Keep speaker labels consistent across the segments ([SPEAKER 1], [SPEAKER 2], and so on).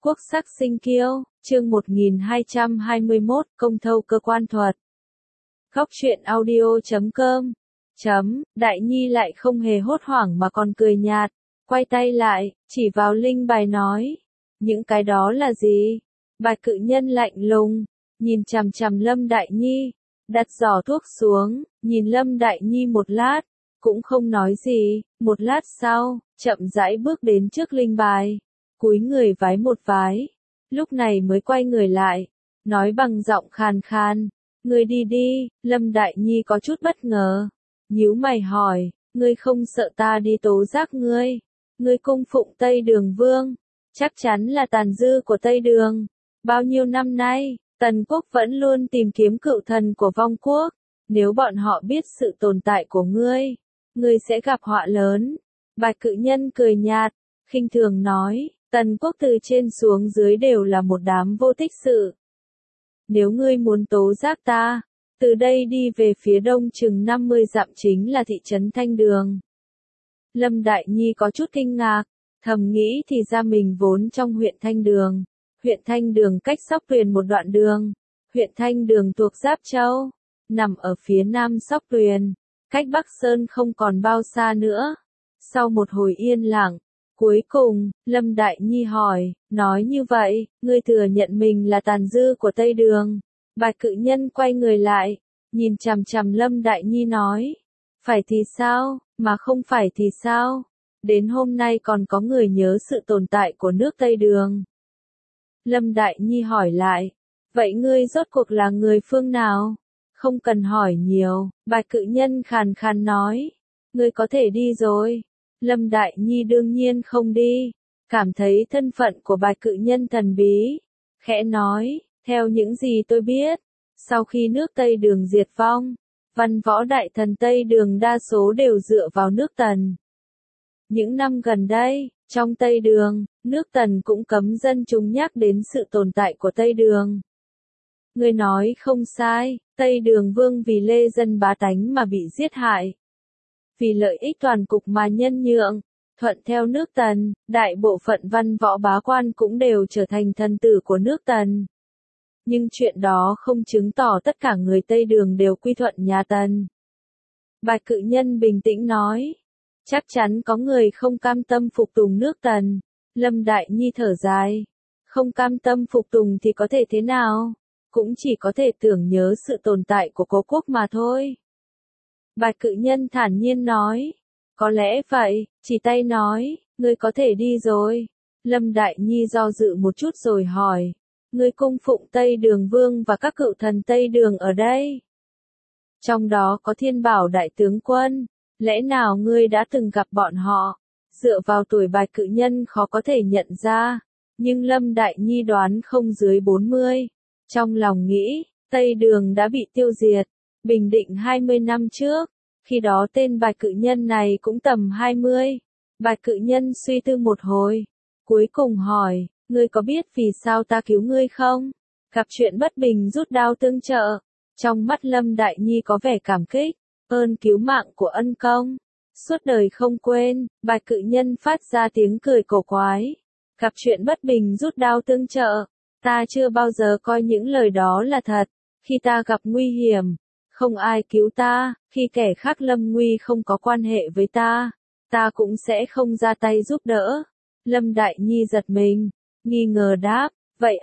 [SPEAKER 1] Quốc sắc sinh kiêu, chương 1221, công thâu cơ quan thuật. Góc truyện audio.com. Đại Nhi lại không hề hốt hoảng mà còn cười nhạt, quay tay lại, chỉ vào linh bài nói. Những cái đó là gì? Bạch cự nhân lạnh lùng, nhìn chằm chằm Lâm Đại Nhi, đặt giỏ thuốc xuống, nhìn Lâm Đại Nhi một lát, cũng không nói gì, một lát sau, chậm rãi bước đến trước linh bài, cúi người vái một vái, lúc này mới quay người lại, nói bằng giọng khàn khàn, ngươi đi đi. Lâm Đại Nhi có chút bất ngờ, nhíu mày hỏi, ngươi không sợ ta đi tố giác ngươi? Ngươi cung phụng Tây Đường Vương, chắc chắn là tàn dư của Tây Đường. Bao nhiêu năm nay, Tần Quốc vẫn luôn tìm kiếm cựu thần của vong quốc, nếu bọn họ biết sự tồn tại của ngươi sẽ gặp họa lớn. Bạch cự nhân cười nhạt, khinh thường nói, Tần Quốc từ trên xuống dưới đều là một đám vô tích sự. Nếu ngươi muốn tố giác ta, từ đây đi về phía đông chừng 50 dặm chính là thị trấn Thanh Đường. Lâm Đại Nhi có chút kinh ngạc, thầm nghĩ thì ra mình vốn trong huyện Thanh Đường. Huyện Thanh Đường cách Sóc Tuyền một đoạn đường. Huyện Thanh Đường thuộc Giáp Châu, nằm ở phía nam Sóc Tuyền, cách Bắc Sơn không còn bao xa nữa. Sau một hồi yên lặng, cuối cùng, Lâm Đại Nhi hỏi, nói như vậy, ngươi thừa nhận mình là tàn dư của Tây Đường. Bạch cự nhân quay người lại, nhìn chằm chằm Lâm Đại Nhi nói, phải thì sao, mà không phải thì sao? Đến hôm nay còn có người nhớ sự tồn tại của nước Tây Đường. Lâm Đại Nhi hỏi lại, vậy ngươi rốt cuộc là người phương nào? Không cần hỏi nhiều, Bạch cự nhân khàn khàn nói, ngươi có thể đi rồi. Lâm Đại Nhi đương nhiên không đi, cảm thấy thân phận của Bạch cự nhân thần bí, khẽ nói, theo những gì tôi biết, sau khi nước Tây Đường diệt vong, văn võ đại thần Tây Đường đa số đều dựa vào nước Tần. Những năm gần đây, trong Tây Đường, nước Tần cũng cấm dân chúng nhắc đến sự tồn tại của Tây Đường. Ngươi nói không sai, Tây Đường Vương vì lê dân bá tánh mà bị giết hại. Vì lợi ích toàn cục mà nhân nhượng, thuận theo nước Tần, đại bộ phận văn võ bá quan cũng đều trở thành thần tử của nước Tần. Nhưng chuyện đó không chứng tỏ tất cả người Tây Đường đều quy thuận nhà Tần. Bạch cự nhân bình tĩnh nói, chắc chắn có người không cam tâm phục tùng nước Tần. Lâm Đại Nhi thở dài, không cam tâm phục tùng thì có thể thế nào? Cũng chỉ có thể tưởng nhớ sự tồn tại của cố quốc mà thôi. Bạch cự nhân thản nhiên nói, có lẽ vậy, chỉ tay nói, ngươi có thể đi rồi. Lâm Đại Nhi do dự một chút rồi hỏi, ngươi cung phụng Tây Đường Vương và các cựu thần Tây Đường ở đây. Trong đó có Thiên Bảo đại tướng quân, lẽ nào ngươi đã từng gặp bọn họ? Dựa vào tuổi Bạch cự nhân khó có thể nhận ra, nhưng Lâm Đại Nhi đoán không dưới 40. Trong lòng nghĩ, Tây Đường đã bị tiêu diệt, bình định 20 năm trước, khi đó tên Bạch cự nhân này cũng tầm 20. Bạch cự nhân suy tư một hồi, cuối cùng hỏi, ngươi có biết vì sao ta cứu ngươi không? Gặp chuyện bất bình rút đao tương trợ. Trong mắt Lâm Đại Nhi có vẻ cảm kích, ơn cứu mạng của ân công, suốt đời không quên. Bạch cự nhân phát ra tiếng cười cổ quái. Gặp chuyện bất bình rút đao tương trợ, ta chưa bao giờ coi những lời đó là thật. Khi ta gặp nguy hiểm, không ai cứu ta, khi kẻ khác lâm nguy không có quan hệ với ta cũng sẽ không ra tay giúp đỡ. Lâm Đại Nhi giật mình, nghi ngờ đáp, vậy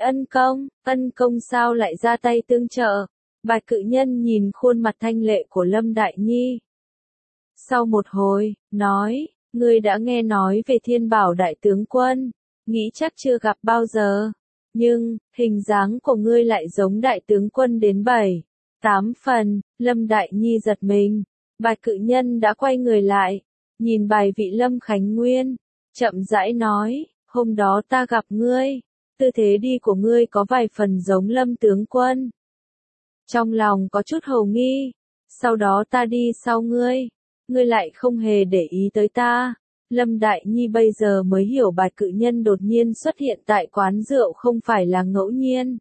[SPEAKER 1] ân công sao lại ra tay tương trợ? Bạch cự nhân nhìn khuôn mặt thanh lệ của Lâm Đại Nhi. Sau một hồi, nói, ngươi đã nghe nói về Thiên Bảo đại tướng quân, nghĩ chắc chưa gặp bao giờ. Nhưng, hình dáng của ngươi lại giống đại tướng quân đến 7-8 phần. Lâm Đại Nhi giật mình. Bạch cự nhân đã quay người lại, nhìn bài vị Lâm Khánh Nguyên, chậm rãi nói, hôm đó ta gặp ngươi, tư thế đi của ngươi có vài phần giống Lâm tướng quân. Trong lòng có chút hồ nghi, sau đó ta đi sau ngươi lại không hề để ý tới ta. Lâm Đại Nhi bây giờ mới hiểu Bạch cự nhân đột nhiên xuất hiện tại quán rượu không phải là ngẫu nhiên,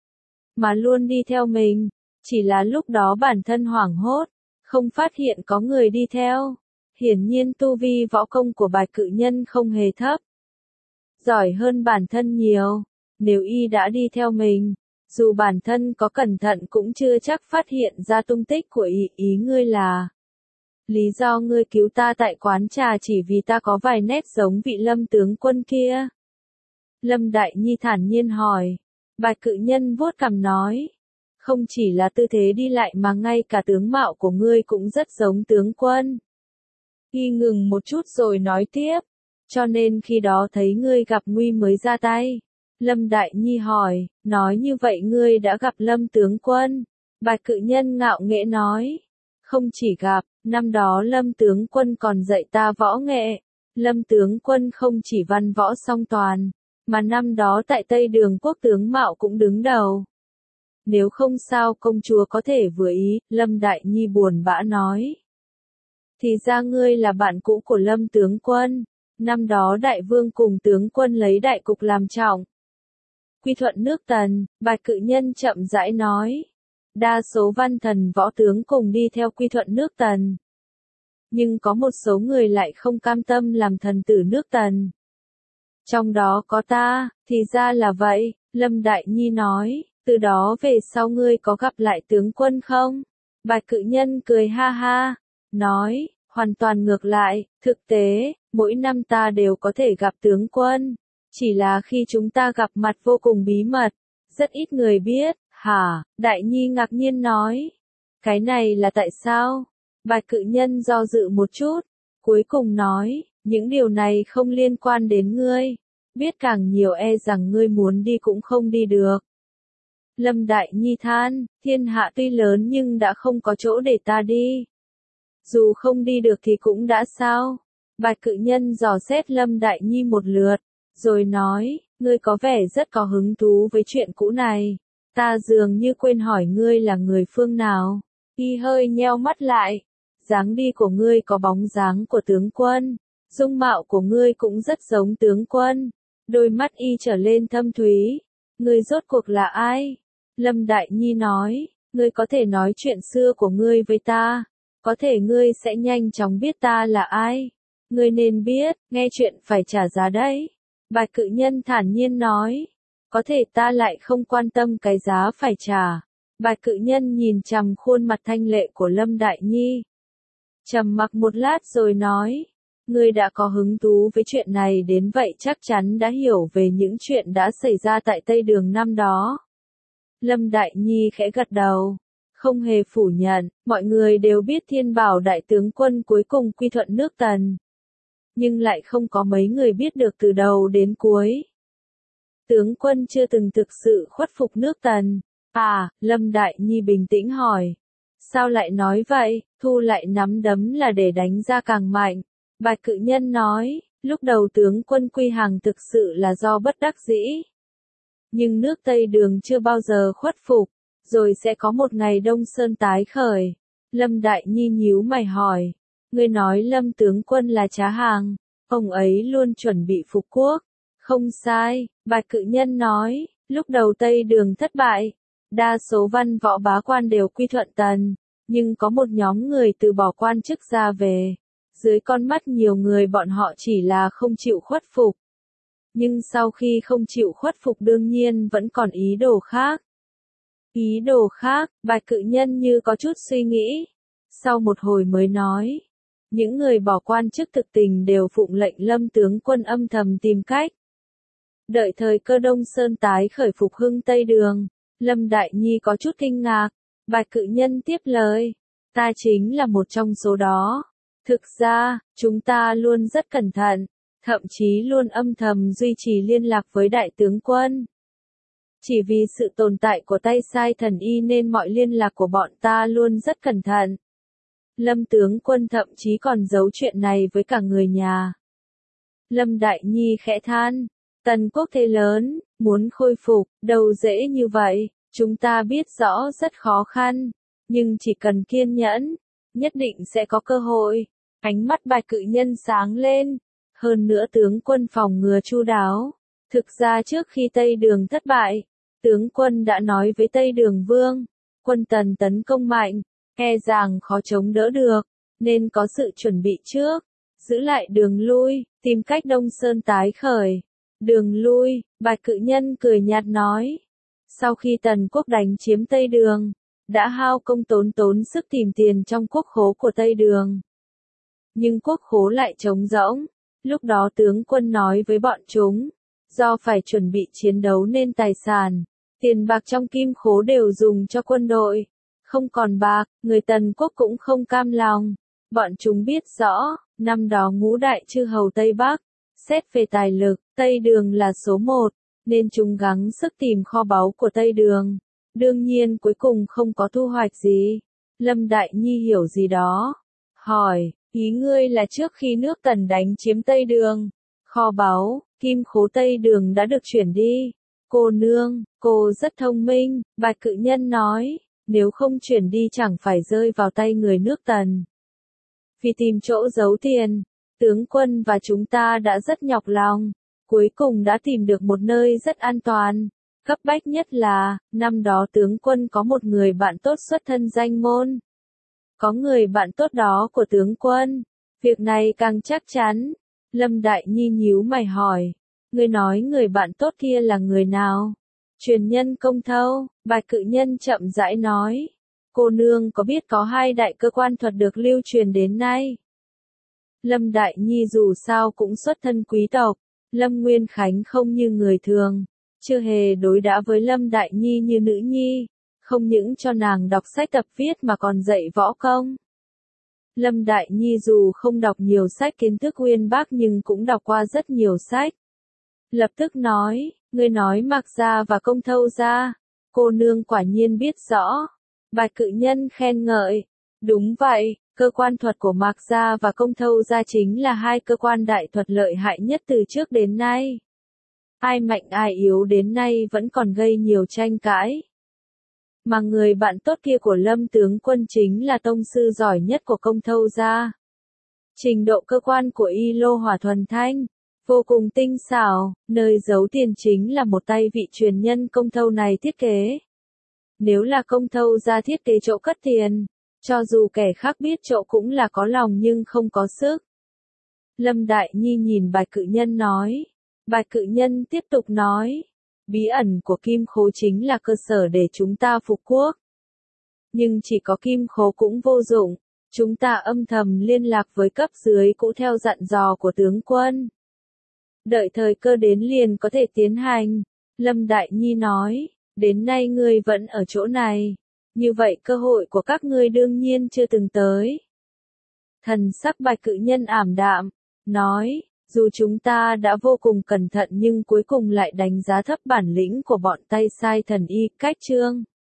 [SPEAKER 1] mà luôn đi theo mình, chỉ là lúc đó bản thân hoảng hốt, không phát hiện có người đi theo. Hiển nhiên tu vi võ công của Bạch cự nhân không hề thấp, giỏi hơn bản thân nhiều, Nếu y đã đi theo mình, dù bản thân có cẩn thận cũng chưa chắc phát hiện ra tung tích của ý ngươi là. Lý do ngươi cứu ta tại quán trà chỉ vì ta có vài nét giống vị Lâm tướng quân kia. Lâm Đại Nhi thản nhiên hỏi. Bạch Cự Nhân vuốt cằm nói. Không chỉ là tư thế đi lại mà ngay cả tướng mạo của ngươi cũng rất giống tướng quân. Y ngừng một chút rồi nói tiếp. Cho nên khi đó thấy ngươi gặp nguy mới ra tay. Lâm Đại Nhi hỏi, nói như vậy ngươi đã gặp Lâm tướng quân. Bạch Cự Nhân ngạo nghễ nói. Không chỉ gặp, năm đó Lâm tướng quân còn dạy ta võ nghệ. Lâm tướng quân không chỉ văn võ song toàn, mà năm đó tại Tây Đường quốc tướng mạo cũng đứng đầu. Nếu không sao công chúa có thể vừa ý, Lâm Đại Nhi buồn bã nói. Thì ra ngươi là bạn cũ của Lâm tướng quân. Năm đó đại vương cùng tướng quân lấy đại cục làm trọng. Quy thuận nước Tần, Bạch Cự Nhân chậm rãi nói. Đa số văn thần võ tướng cùng đi theo quy thuận nước Tần. Nhưng có một số người lại không cam tâm làm thần tử nước Tần. Trong đó có ta, thì ra là vậy, Lâm Đại Nhi nói, từ đó về sau ngươi có gặp lại tướng quân không? Bạch Cự Nhân cười ha ha, nói, hoàn toàn ngược lại, thực tế, mỗi năm ta đều có thể gặp tướng quân, chỉ là khi chúng ta gặp mặt vô cùng bí mật, rất ít người biết, hả? Đại Nhi ngạc nhiên nói, cái này là tại sao? Bạch Cự Nhân do dự một chút, cuối cùng nói, những điều này không liên quan đến ngươi, biết càng nhiều e rằng ngươi muốn đi cũng không đi được. Lâm Đại Nhi than, thiên hạ tuy lớn nhưng đã không có chỗ để ta đi. Dù không đi được thì cũng đã sao? Bạch Cự Nhân dò xét Lâm Đại Nhi một lượt, rồi nói, ngươi có vẻ rất có hứng thú với chuyện cũ này. Ta dường như quên hỏi ngươi là người phương nào. Y hơi nheo mắt lại. Dáng đi của ngươi có bóng dáng của tướng quân. Dung mạo của ngươi cũng rất giống tướng quân. Đôi mắt Y trở lên thâm thúy. Ngươi rốt cuộc là ai? Lâm Đại Nhi nói, ngươi có thể nói chuyện xưa của ngươi với ta. Có thể ngươi sẽ nhanh chóng biết ta là ai. Ngươi nên biết, nghe chuyện phải trả giá đấy. Bạch Cự Nhân thản nhiên nói. Có thể ta lại không quan tâm cái giá phải trả. Bạch Cự Nhân nhìn chằm khuôn mặt thanh lệ của Lâm Đại Nhi. Trầm mặc một lát rồi nói. Ngươi đã có hứng thú với chuyện này đến vậy chắc chắn đã hiểu về những chuyện đã xảy ra tại Tây Đường năm đó. Lâm Đại Nhi khẽ gật đầu. Không hề phủ nhận, mọi người đều biết Thiên Bảo đại tướng quân cuối cùng quy thuận nước Tần. Nhưng lại không có mấy người biết được từ đầu đến cuối. Tướng quân chưa từng thực sự khuất phục nước Tần. À, Lâm Đại Nhi bình tĩnh hỏi. Sao lại nói vậy, thu lại nắm đấm là để đánh ra càng mạnh. Bạch Cự Nhân nói, lúc đầu tướng quân quy hàng thực sự là do bất đắc dĩ. Nhưng nước Tây Đường chưa bao giờ khuất phục, rồi sẽ có một ngày Đông Sơn tái khởi. Lâm Đại Nhi nhíu mày hỏi, ngươi nói Lâm tướng quân là trá hàng, ông ấy luôn chuẩn bị phục quốc. Không sai, Bạch Cự Nhân nói, lúc đầu Tây Đường thất bại, đa số văn võ bá quan đều quy thuận Tần, nhưng có một nhóm người từ bỏ quan chức ra về. Dưới con mắt nhiều người bọn họ chỉ là không chịu khuất phục. Nhưng sau khi không chịu khuất phục đương nhiên vẫn còn ý đồ khác. Ý đồ khác, Bạch Cự Nhân như có chút suy nghĩ. Sau một hồi mới nói. Những người bỏ quan chức thực tình đều phụng lệnh Lâm tướng quân âm thầm tìm cách. Đợi thời cơ Đông Sơn tái khởi phục hưng Tây Đường, Lâm Đại Nhi có chút kinh ngạc. Bạch Cự Nhân tiếp lời. Ta chính là một trong số đó. Thực ra, chúng ta luôn rất cẩn thận, thậm chí luôn âm thầm duy trì liên lạc với đại tướng quân. Chỉ vì sự tồn tại của tay sai thần y nên mọi liên lạc của bọn ta luôn rất cẩn thận. Lâm tướng quân thậm chí còn giấu chuyện này với cả người nhà. Lâm Đại Nhi khẽ than, Tần quốc thế lớn, muốn khôi phục, đâu dễ như vậy, chúng ta biết rõ rất khó khăn, nhưng chỉ cần kiên nhẫn, nhất định sẽ có cơ hội. Ánh mắt Bạch Cự Nhân sáng lên, hơn nữa tướng quân phòng ngừa chu đáo. Thực ra trước khi Tây Đường thất bại, tướng quân đã nói với Tây Đường Vương, quân Tần tấn công mạnh, e rằng khó chống đỡ được, nên có sự chuẩn bị trước, giữ lại đường lui, tìm cách Đông Sơn tái khởi. Đường lui, Bạch Cự Nhân cười nhạt nói. Sau khi Tần quốc đánh chiếm Tây Đường, đã hao công tốn sức tìm tiền trong quốc khố của Tây Đường. Nhưng quốc khố lại trống rỗng, lúc đó tướng quân nói với bọn chúng, do phải chuẩn bị chiến đấu nên tài sản, tiền bạc trong kim khố đều dùng cho quân đội, không còn bạc, người Tần quốc cũng không cam lòng. Bọn chúng biết rõ, năm đó ngũ đại chư hầu Tây Bắc, xét về tài lực, Tây Đường là số một, nên chúng gắng sức tìm kho báu của Tây Đường. Đương nhiên cuối cùng không có thu hoạch gì. Lâm Đại Nhi hiểu gì đó. Hỏi, ý ngươi là trước khi nước Tần đánh chiếm Tây Đường, kho báu, kim khố Tây Đường đã được chuyển đi. Cô nương, cô rất thông minh, Bạch Cự Nhân nói, nếu không chuyển đi chẳng phải rơi vào tay người nước Tần. Vì tìm chỗ giấu tiền, tướng quân và chúng ta đã rất nhọc lòng, cuối cùng đã tìm được một nơi rất an toàn. Cấp bách nhất là, năm đó tướng quân có một người bạn tốt xuất thân danh môn. Có người bạn tốt đó của tướng quân, việc này càng chắc chắn. Lâm Đại Nhi nhíu mày hỏi, ngươi nói người bạn tốt kia là người nào? Truyền nhân Công Thâu, Bạch Cự Nhân chậm rãi nói. Cô nương có biết có 2 đại cơ quan thuật được lưu truyền đến nay? Lâm Đại Nhi dù sao cũng xuất thân quý tộc, Lâm Nguyên Khánh không như người thường, chưa hề đối đãi với Lâm Đại Nhi như nữ nhi, không những cho nàng đọc sách tập viết mà còn dạy võ công. Lâm Đại Nhi dù không đọc nhiều sách kiến thức uyên bác nhưng cũng đọc qua rất nhiều sách. Lập tức nói, ngươi nói Mạc Gia và Công Thâu Gia, cô nương quả nhiên biết rõ. Bạch Cự Nhân khen ngợi, đúng vậy, cơ quan thuật của Mạc Gia và Công Thâu Gia chính là 2 cơ quan đại thuật lợi hại nhất từ trước đến nay. Ai mạnh ai yếu đến nay vẫn còn gây nhiều tranh cãi. Mà người bạn tốt kia của Lâm tướng quân chính là tông sư giỏi nhất của Công Thâu Gia. Trình độ cơ quan của Y Lô Hỏa Thuần Thanh, vô cùng tinh xảo, nơi giấu tiền chính là một tay vị truyền nhân Công Thâu này thiết kế. Nếu là Công Thâu Gia thiết kế chỗ cất tiền, cho dù kẻ khác biết chỗ cũng là có lòng nhưng không có sức. Lâm Đại Nhi nhìn Bạch Cự Nhân nói. Bạch Cự Nhân tiếp tục nói, bí ẩn của kim khố chính là cơ sở để chúng ta phục quốc. Nhưng chỉ có kim khố cũng vô dụng, chúng ta âm thầm liên lạc với cấp dưới cũng theo dặn dò của tướng quân. Đợi thời cơ đến liền có thể tiến hành. Lâm Đại Nhi nói, đến nay ngươi vẫn ở chỗ này, như vậy cơ hội của các ngươi đương nhiên chưa từng tới. Thần sắc Bạch Cự Nhân ảm đạm, nói, dù chúng ta đã vô cùng cẩn thận nhưng cuối cùng lại đánh giá thấp bản lĩnh của bọn tay sai thần y cách trương.